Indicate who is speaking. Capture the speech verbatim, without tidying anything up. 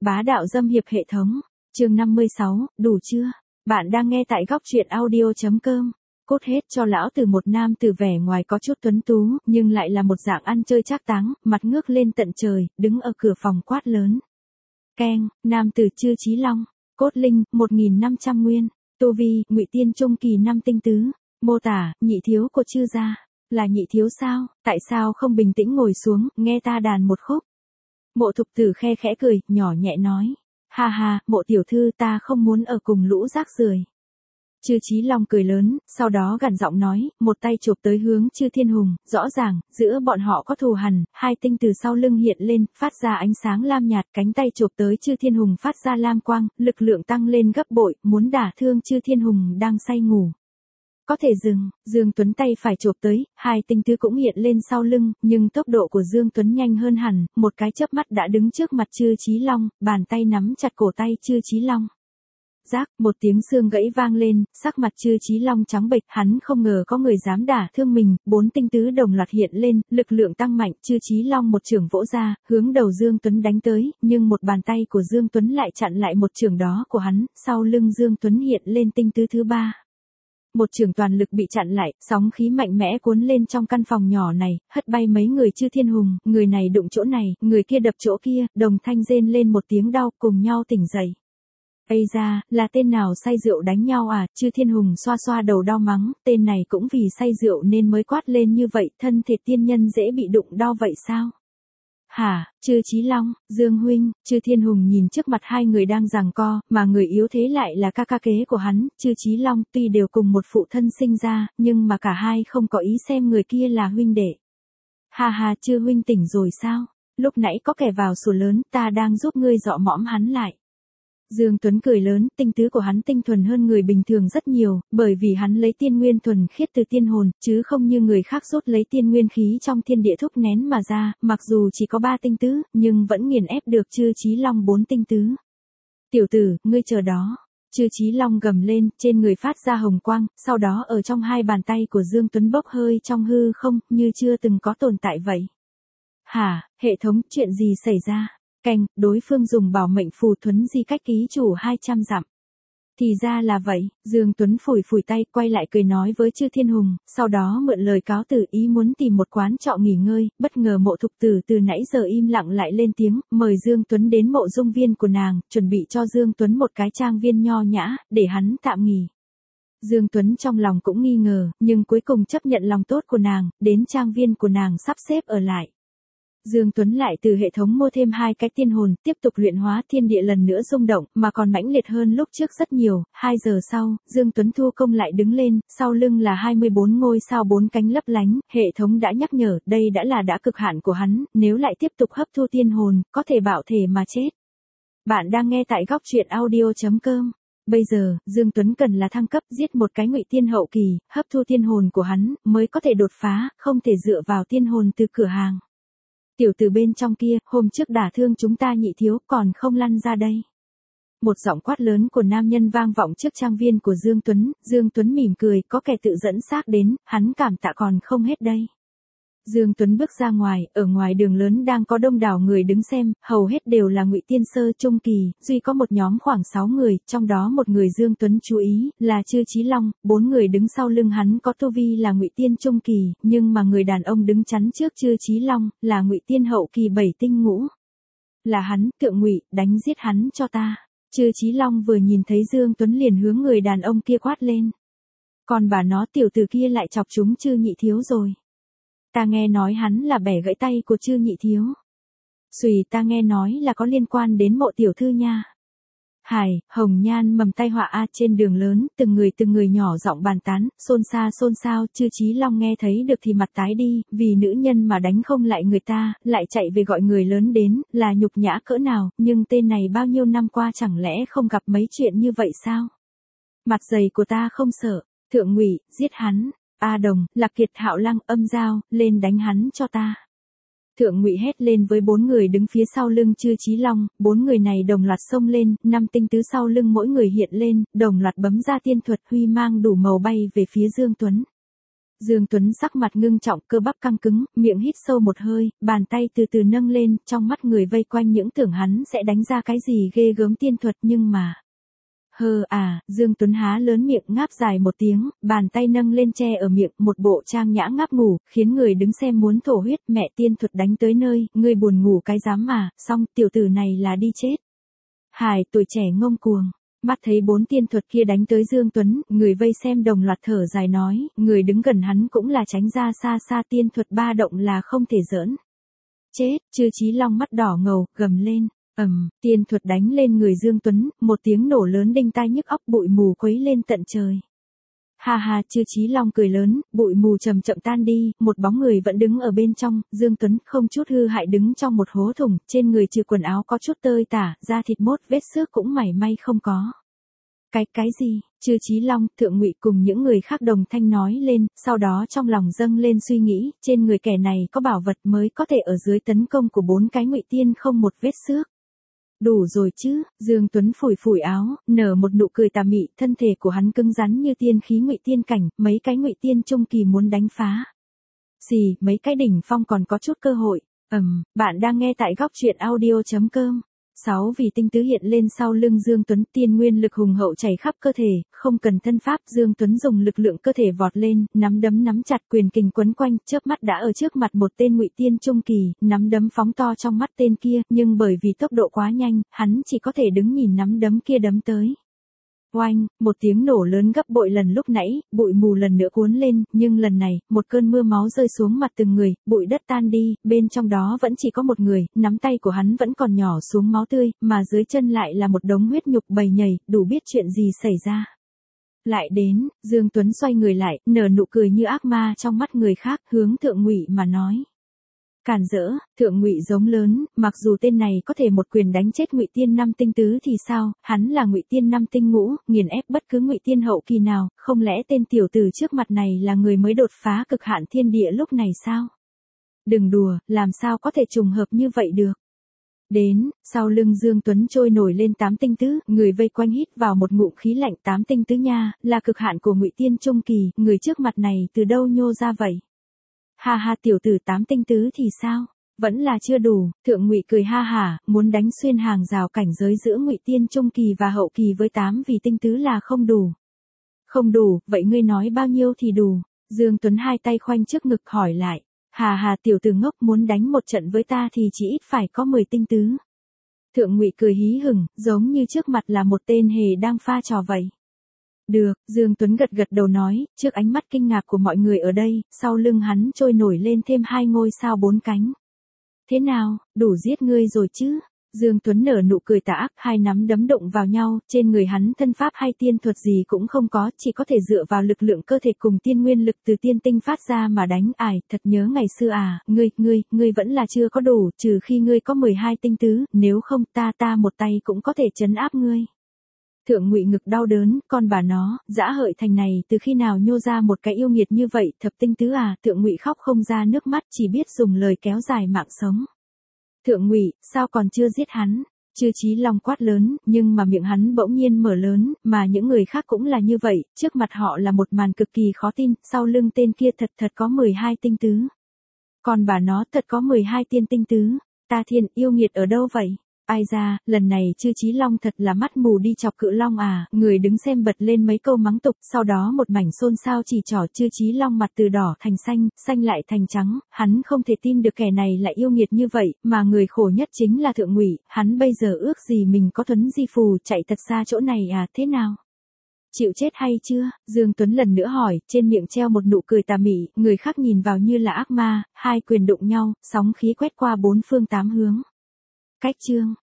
Speaker 1: Bá đạo dâm hiệp hệ thống. Chương năm mươi sáu, đủ chưa? Bạn đang nghe tại góc truyện audio chấm com. Cốt hết cho lão từ một nam từ vẻ ngoài có chút tuấn tú, nhưng lại là một dạng ăn chơi trác táng, mặt ngước lên tận trời, đứng ở cửa phòng quát lớn. Keng, nam từ Chư Chí Long, cốt linh, một nghìn năm trăm nguyên, tu vi, ngụy tiên trung kỳ năm tinh tứ, mô tả, nhị thiếu của Chư gia, là nhị thiếu sao, tại sao không bình tĩnh ngồi xuống, nghe ta đàn một khúc. Mộ thục tử khe khẽ cười, nhỏ nhẹ nói. Ha ha, mộ tiểu thư ta không muốn ở cùng lũ rác rưởi. Chư Chí Long cười lớn, sau đó gằn giọng nói, một tay chụp tới hướng Chư Thiên Hùng, rõ ràng, giữa bọn họ có thù hằn, hai tinh từ sau lưng hiện lên, phát ra ánh sáng lam nhạt, cánh tay chụp tới Chư Thiên Hùng phát ra lam quang, lực lượng tăng lên gấp bội, muốn đả thương Chư Thiên Hùng đang say ngủ. Có thể dừng, Dương Tuấn tay phải chộp tới, hai tinh tứ cũng hiện lên sau lưng, nhưng tốc độ của Dương Tuấn nhanh hơn hẳn, một cái chớp mắt đã đứng trước mặt Chư Chí Long, bàn tay nắm chặt cổ tay Chư Chí Long. Rác, một tiếng xương gãy vang lên, sắc mặt Chư Chí Long trắng bệch, hắn không ngờ có người dám đả thương mình, bốn tinh tứ đồng loạt hiện lên, lực lượng tăng mạnh, Chư Chí Long một chưởng vỗ ra, hướng đầu Dương Tuấn đánh tới, nhưng một bàn tay của Dương Tuấn lại chặn lại một chưởng đó của hắn, sau lưng Dương Tuấn hiện lên tinh tứ thứ ba. Một trường toàn lực bị chặn lại, sóng khí mạnh mẽ cuốn lên trong căn phòng nhỏ này, hất bay mấy người Chư Thiên Hùng, người này đụng chỗ này, người kia đập chỗ kia, đồng thanh rên lên một tiếng đau, cùng nhau tỉnh dậy. Ây da, là tên nào say rượu đánh nhau à, Chư Thiên Hùng xoa xoa đầu đau mắng, tên này cũng vì say rượu nên mới quát lên như vậy, thân thể tiên nhân dễ bị đụng đau vậy sao? Hả, Chư Chí Long, Dương huynh, Chư Thiên Hùng nhìn trước mặt hai người đang giằng co, mà người yếu thế lại là ca ca kế của hắn, Chư Chí Long, tuy đều cùng một phụ thân sinh ra, nhưng mà cả hai không có ý xem người kia là huynh đệ. Ha ha, Chư huynh tỉnh rồi sao? Lúc nãy có kẻ vào sủa lớn, ta đang giúp ngươi dọ mõm hắn lại. Dương Tuấn cười lớn, tinh tứ của hắn tinh thuần hơn người bình thường rất nhiều, bởi vì hắn lấy tiên nguyên thuần khiết từ tiên hồn, chứ không như người khác rút lấy tiên nguyên khí trong thiên địa thúc nén mà ra, mặc dù chỉ có ba tinh tứ, nhưng vẫn nghiền ép được Chư Chí Long bốn tinh tứ. Tiểu tử, ngươi chờ đó. Chư Chí Long gầm lên, trên người phát ra hồng quang, sau đó ở trong hai bàn tay của Dương Tuấn bốc hơi trong hư không, như chưa từng có tồn tại vậy. Hả, hệ thống, chuyện gì xảy ra? Canh, đối phương dùng bảo mệnh phù thuấn di cách ký chủ hai trăm dặm. Thì ra là vậy, Dương Tuấn phủi phủi tay, quay lại cười nói với Chư Thiên Hùng, sau đó mượn lời cáo từ ý muốn tìm một quán trọ nghỉ ngơi, bất ngờ Mộ Thục Tử từ nãy giờ im lặng lại lên tiếng, mời Dương Tuấn đến mộ dung viên của nàng, chuẩn bị cho Dương Tuấn một cái trang viên nho nhã, để hắn tạm nghỉ. Dương Tuấn trong lòng cũng nghi ngờ, nhưng cuối cùng chấp nhận lòng tốt của nàng, đến trang viên của nàng sắp xếp ở lại. Dương Tuấn lại từ hệ thống mua thêm hai cái tiên hồn, tiếp tục luyện hóa thiên địa lần nữa rung động, mà còn mãnh liệt hơn lúc trước rất nhiều. Hai giờ sau, Dương Tuấn thu công lại đứng lên, sau lưng là hai mươi bốn ngôi sao bốn cánh lấp lánh, hệ thống đã nhắc nhở, đây đã là đã cực hạn của hắn, nếu lại tiếp tục hấp thu tiên hồn, có thể bạo thể mà chết. Bạn đang nghe tại góc truyện audio chấm com. Bây giờ, Dương Tuấn cần là thăng cấp, giết một cái ngụy tiên hậu kỳ, hấp thu tiên hồn của hắn, mới có thể đột phá, không thể dựa vào tiên hồn từ cửa hàng. Tiểu tử bên trong kia, hôm trước đả thương chúng ta nhị thiếu, còn không lăn ra đây. Một giọng quát lớn của nam nhân vang vọng trước trang viên của Dương Tuấn, Dương Tuấn mỉm cười, có kẻ tự dẫn xác đến, hắn cảm tạ còn không hết đây. Dương Tuấn bước ra ngoài, ở ngoài đường lớn đang có đông đảo người đứng xem, hầu hết đều là ngụy tiên sơ trung kỳ, duy có một nhóm khoảng sáu người, trong đó một người Dương Tuấn chú ý, là Chư Chí Long, bốn người đứng sau lưng hắn có tu vi là ngụy tiên trung kỳ, nhưng mà người đàn ông đứng chắn trước Chư Chí Long, là ngụy tiên hậu kỳ bảy tinh ngũ. Là hắn, Thượng Ngụy, đánh giết hắn cho ta. Chư Chí Long vừa nhìn thấy Dương Tuấn liền hướng người đàn ông kia quát lên. Còn bà nó tiểu tử kia lại chọc chúng Chư nhị thiếu rồi. Ta nghe nói hắn là bẻ gãy tay của Chư nhị thiếu. Xùy, ta nghe nói là có liên quan đến mộ tiểu thư nha. Hải, hồng nhan mầm tai họa a trên đường lớn, từng người từng người nhỏ giọng bàn tán, xôn xa xôn xao, Chư Chí Long nghe thấy được thì mặt tái đi, vì nữ nhân mà đánh không lại người ta, lại chạy về gọi người lớn đến, là nhục nhã cỡ nào, nhưng tên này bao nhiêu năm qua chẳng lẽ không gặp mấy chuyện như vậy sao? Mặt dày của ta không sợ, Thượng Ngụy, giết hắn. A Đồng, Lạc Kiệt, Hạo Lăng, Âm Giao, lên đánh hắn cho ta. Thượng Ngụy hét lên với bốn người đứng phía sau lưng Chư Chí Long, bốn người này đồng loạt xông lên, năm tinh tứ sau lưng mỗi người hiện lên, đồng loạt bấm ra tiên thuật huy mang đủ màu bay về phía Dương Tuấn. Dương Tuấn sắc mặt ngưng trọng, cơ bắp căng cứng, miệng hít sâu một hơi, bàn tay từ từ nâng lên, trong mắt người vây quanh những tưởng hắn sẽ đánh ra cái gì ghê gớm tiên thuật nhưng mà... Hơ à, Dương Tuấn há lớn miệng ngáp dài một tiếng, bàn tay nâng lên che ở miệng, một bộ trang nhã ngáp ngủ, khiến người đứng xem muốn thổ huyết, mẹ tiên thuật đánh tới nơi, ngươi buồn ngủ cái dám mà, xong, tiểu tử này là đi chết. Hài, tuổi trẻ ngông cuồng. Mắt thấy bốn tiên thuật kia đánh tới Dương Tuấn, người vây xem đồng loạt thở dài nói, người đứng gần hắn cũng là tránh ra xa xa, tiên thuật ba động là không thể giỡn. Chết, Chư Chí Long mắt đỏ ngầu, gầm lên, ầm, tiên thuật đánh lên người Dương Tuấn, một tiếng nổ lớn đinh tai nhức óc, bụi mù quấy lên tận trời. Ha ha, Chư Chí Long cười lớn, bụi mù chậm chậm tan đi, một bóng người vẫn đứng ở bên trong, Dương Tuấn không chút hư hại đứng trong một hố thủng, trên người trừ quần áo có chút tơi tả, da thịt mốt vết xước cũng mảy may không có. Cái, cái gì? Chư Chí Long, Thượng Ngụy cùng những người khác đồng thanh nói lên, sau đó trong lòng dâng lên suy nghĩ, trên người kẻ này có bảo vật mới có thể ở dưới tấn công của bốn cái Ngụy Tiên không một vết xước. Đủ rồi chứ, Dương Tuấn phủi phủi áo, nở một nụ cười tà mị, thân thể của hắn cứng rắn như tiên khí Ngụy Tiên cảnh, mấy cái Ngụy Tiên trung kỳ muốn đánh phá. Xì, mấy cái đỉnh phong còn có chút cơ hội. Ầm, um, bạn đang nghe tại góc truyện audio chấm com. sáu Vì tinh tứ hiện lên sau lưng Dương Tuấn, tiên nguyên lực hùng hậu chảy khắp cơ thể, không cần thân pháp, Dương Tuấn dùng lực lượng cơ thể vọt lên, nắm đấm nắm chặt, quyền kình quấn quanh, chớp mắt đã ở trước mặt một tên Ngụy Tiên trung kỳ, nắm đấm phóng to trong mắt tên kia, nhưng bởi vì tốc độ quá nhanh, hắn chỉ có thể đứng nhìn nắm đấm kia đấm tới. Oanh, một tiếng nổ lớn gấp bội lần lúc nãy, bụi mù lần nữa cuốn lên, nhưng lần này, một cơn mưa máu rơi xuống mặt từng người, bụi đất tan đi, bên trong đó vẫn chỉ có một người, nắm tay của hắn vẫn còn nhỏ xuống máu tươi, mà dưới chân lại là một đống huyết nhục bầy nhầy, đủ biết chuyện gì xảy ra. Lại đến, Dương Tuấn xoay người lại, nở nụ cười như ác ma trong mắt người khác, hướng Thượng Ngụy mà nói. Càn rỡ, Thượng Ngụy giống lớn, mặc dù tên này có thể một quyền đánh chết Ngụy Tiên năm tinh tứ thì sao, hắn là Ngụy Tiên năm tinh ngũ, nghiền ép bất cứ Ngụy Tiên hậu kỳ nào, không lẽ tên tiểu tử trước mặt này là người mới đột phá cực hạn thiên địa lúc này sao? Đừng đùa, làm sao có thể trùng hợp như vậy được? Đến, sau lưng Dương Tuấn trôi nổi lên tám tinh tứ, người vây quanh hít vào một ngụm khí lạnh, tám tinh tứ nha, là cực hạn của Ngụy Tiên trung kỳ, người trước mặt này từ đâu nhô ra vậy? Ha ha, tiểu tử tám tinh tứ thì sao? Vẫn là chưa đủ. Thượng Ngụy cười ha hả, muốn đánh xuyên hàng rào cảnh giới giữa Ngụy Tiên trung kỳ và hậu kỳ với tám vì tinh tứ là không đủ. Không đủ, vậy ngươi nói bao nhiêu thì đủ? Dương Tuấn hai tay khoanh trước ngực hỏi lại. Hà hà, tiểu tử ngốc, muốn đánh một trận với ta thì chỉ ít phải có mười tinh tứ. Thượng Ngụy cười hí hửng, giống như trước mặt là một tên hề đang pha trò vậy. Được, Dương Tuấn gật gật đầu nói, trước ánh mắt kinh ngạc của mọi người ở đây, sau lưng hắn trôi nổi lên thêm hai ngôi sao bốn cánh. Thế nào, đủ giết ngươi rồi chứ? Dương Tuấn nở nụ cười tà ác, hai nắm đấm đụng vào nhau, trên người hắn thân pháp hay tiên thuật gì cũng không có, chỉ có thể dựa vào lực lượng cơ thể cùng tiên nguyên lực từ tiên tinh phát ra mà đánh. Ải, thật nhớ ngày xưa à, ngươi, ngươi, ngươi vẫn là chưa có đủ, trừ khi ngươi có mười hai tinh tứ, nếu không ta ta một tay cũng có thể trấn áp ngươi. Thượng Ngụy ngực đau đớn, con bà nó, dã hợi thành này từ khi nào nhô ra một cái yêu nghiệt như vậy, thập tinh tứ à, Thượng Ngụy khóc không ra nước mắt, chỉ biết dùng lời kéo dài mạng sống. Thượng Ngụy, sao còn chưa giết hắn? Chư Chí Long quát lớn, nhưng mà miệng hắn bỗng nhiên mở lớn, mà những người khác cũng là như vậy, trước mặt họ là một màn cực kỳ khó tin, sau lưng tên kia thật thật có mười hai tinh tứ. Còn bà nó thật có mười hai tiên tinh tứ, ta thiên, yêu nghiệt ở đâu vậy? Ai ra, lần này Chư Chí Long thật là mắt mù đi chọc Cự Long à, người đứng xem bật lên mấy câu mắng tục, sau đó một mảnh xôn xao chỉ trỏ. Chư Chí Long mặt từ đỏ thành xanh, xanh lại thành trắng, hắn không thể tin được kẻ này lại yêu nghiệt như vậy, mà người khổ nhất chính là Thượng Ngụy, hắn bây giờ ước gì mình có thuấn di phù chạy thật xa chỗ này à, thế nào? Chịu chết hay chưa? Dương Tuấn lần nữa hỏi, trên miệng treo một nụ cười tà mị, người khác nhìn vào như là ác ma, hai quyền đụng nhau, sóng khí quét qua bốn phương tám hướng. Cách chương